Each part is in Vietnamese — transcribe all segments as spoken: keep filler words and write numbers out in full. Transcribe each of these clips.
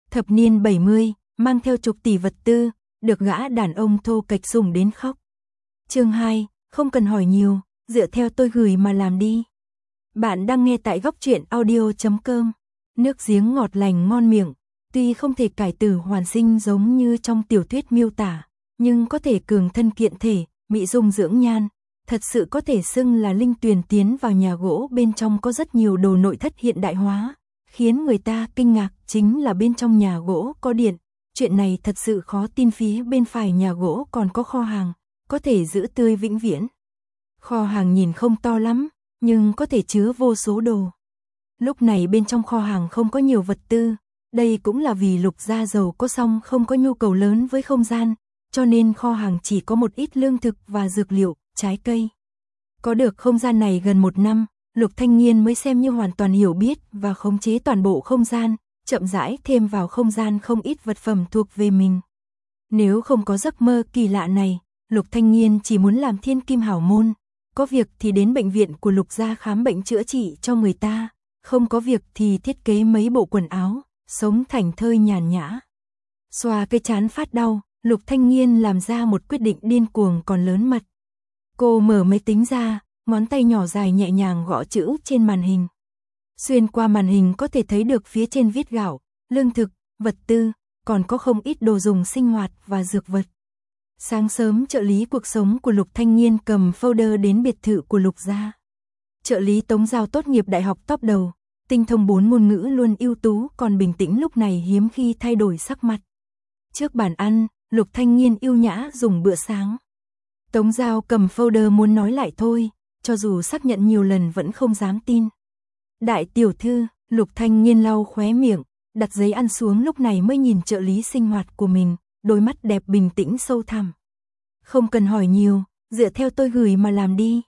Thập niên bảy mươi, mang theo chục tỷ vật tư, được gã đàn ông thô kệch dùng đến khóc. Chương hai, không cần hỏi nhiều, dựa theo tôi gửi mà làm đi. Bạn đang nghe tại góc truyện audio chấm com. Nước giếng ngọt lành ngon miệng, tuy không thể cải tử hoàn sinh giống như trong tiểu thuyết miêu tả, nhưng có thể cường thân kiện thể, mỹ dung dưỡng nhan, thật sự có thể xưng là linh tuyền tiến vào nhà gỗ bên trong có rất nhiều đồ nội thất hiện đại hóa, khiến người ta kinh ngạc chính là bên trong nhà gỗ có điện. Chuyện này thật sự khó tin, phía bên phải nhà gỗ còn có kho hàng, có thể giữ tươi vĩnh viễn. Kho hàng nhìn không to lắm, nhưng có thể chứa vô số đồ. Lúc này bên trong kho hàng không có nhiều vật tư, đây cũng là vì Lục gia giàu có xong không có nhu cầu lớn với không gian, cho nên kho hàng chỉ có một ít lương thực và dược liệu, trái cây. Có được không gian này gần một năm, Lục Thanh Nghiên mới xem như hoàn toàn hiểu biết và khống chế toàn bộ không gian, chậm rãi thêm vào không gian không ít vật phẩm thuộc về mình. Nếu không có giấc mơ kỳ lạ này, Lục Thanh Nghiên chỉ muốn làm thiên kim hảo môn, có việc thì đến bệnh viện của Lục gia khám bệnh chữa trị cho người ta, không có việc thì thiết kế mấy bộ quần áo, sống thảnh thơi nhàn nhã. Xoa cái chán phát đau, Lục Thanh Nghiên làm ra một quyết định điên cuồng còn lớn mật. Cô mở máy tính ra, ngón tay nhỏ dài nhẹ nhàng gõ chữ trên màn hình. Xuyên qua màn hình có thể thấy được phía trên viết gạo, lương thực, vật tư, còn có không ít đồ dùng sinh hoạt và dược vật. Sáng sớm trợ lý cuộc sống của Lục Thanh Nghiên cầm folder đến biệt thự của Lục gia. Trợ lý Tống Giao tốt nghiệp đại học top đầu, tinh thông bốn ngôn ngữ luôn ưu tú, còn bình tĩnh lúc này hiếm khi thay đổi sắc mặt. Trước bàn ăn, Lục Thanh Nghiên yêu nhã dùng bữa sáng. Tống Giao cầm folder muốn nói lại thôi, cho dù xác nhận nhiều lần vẫn không dám tin. Đại tiểu thư, Lục Thanh Nghiên lau khóe miệng, đặt giấy ăn xuống, lúc này mới nhìn trợ lý sinh hoạt của mình, đôi mắt đẹp bình tĩnh sâu thẳm. Không cần hỏi nhiều, dựa theo tôi gửi mà làm đi.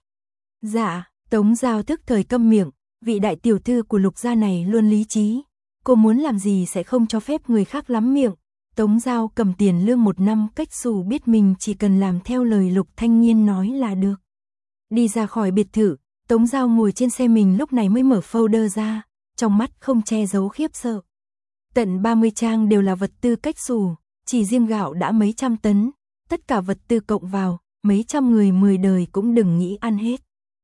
Dạ, Tống Giao tức thời câm miệng, vị đại tiểu thư của Lục gia này luôn lý trí, cô muốn làm gì sẽ không cho phép người khác lắm miệng. Tống Giao cầm tiền lương một năm cách xù, biết mình chỉ cần làm theo lời Lục Thanh Nghiên nói là được. Đi ra khỏi biệt thự, Tống Giao ngồi trên xe mình lúc này mới mở folder ra, trong mắt không che giấu khiếp sợ. Tận ba mươi trang đều là vật tư cách xù, chỉ riêng gạo đã mấy trăm tấn, tất cả vật tư cộng vào, mấy trăm người mười đời cũng đừng nghĩ ăn hết.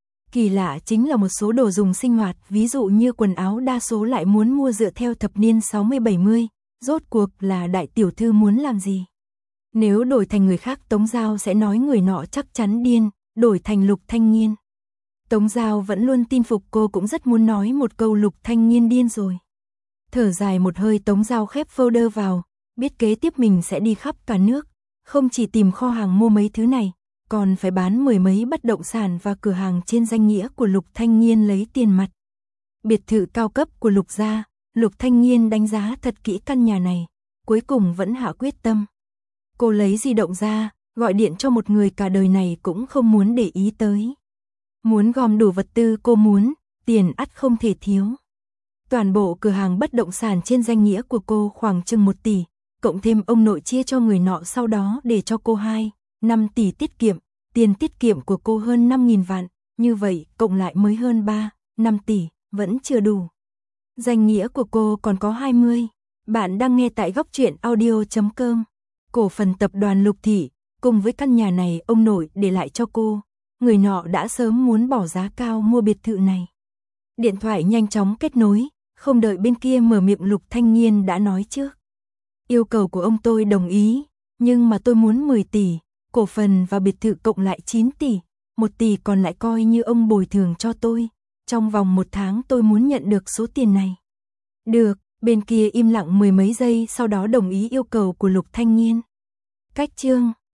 Kỳ lạ chính là một số đồ dùng sinh hoạt, ví dụ như quần áo đa số lại muốn mua dựa theo thập niên sáu mươi bảy mươi, rốt cuộc là đại tiểu thư muốn làm gì? Nếu đổi thành người khác Tống Giao sẽ nói người nọ chắc chắn điên, đổi thành Lục Thanh Nghiên. Tống Giao vẫn luôn tin phục, cô cũng rất muốn nói một câu Lục Thanh Nghiên điên rồi. Thở dài một hơi, Tống Giao khép folder vào, biết kế tiếp mình sẽ đi khắp cả nước, không chỉ tìm kho hàng mua mấy thứ này, còn phải bán mười mấy bất động sản và cửa hàng trên danh nghĩa của Lục Thanh Nghiên lấy tiền mặt. Biệt thự cao cấp của Lục gia, Lục Thanh Nghiên đánh giá thật kỹ căn nhà này, cuối cùng vẫn hạ quyết tâm. Cô lấy di động ra, gọi điện cho một người cả đời này cũng không muốn để ý tới. Muốn gom đủ vật tư cô muốn, tiền ắt không thể thiếu. Toàn bộ cửa hàng bất động sản trên danh nghĩa của cô khoảng chừng một tỷ, cộng thêm ông nội chia cho người nọ sau đó để cho cô hai, năm tỷ tiết kiệm, tiền tiết kiệm của cô hơn năm nghìn vạn, như vậy cộng lại mới hơn ba, năm tỷ, vẫn chưa đủ. Danh nghĩa của cô còn có hai mươi. Bạn đang nghe tại góc truyện audio chấm com. Cổ phần tập đoàn Lục thị, cùng với căn nhà này ông nội để lại cho cô, người nọ đã sớm muốn bỏ giá cao mua biệt thự này. Điện thoại nhanh chóng kết nối, không đợi bên kia mở miệng Lục Thanh Nghiên đã nói trước. Yêu cầu của ông tôi đồng ý, nhưng mà tôi muốn mười tỷ, cổ phần và biệt thự cộng lại chín tỷ, một tỷ còn lại coi như ông bồi thường cho tôi. Trong vòng một tháng tôi muốn nhận được số tiền này. Được, bên kia im lặng mười mấy giây sau đó đồng ý yêu cầu của Lục Thanh Nghiên. Cách chương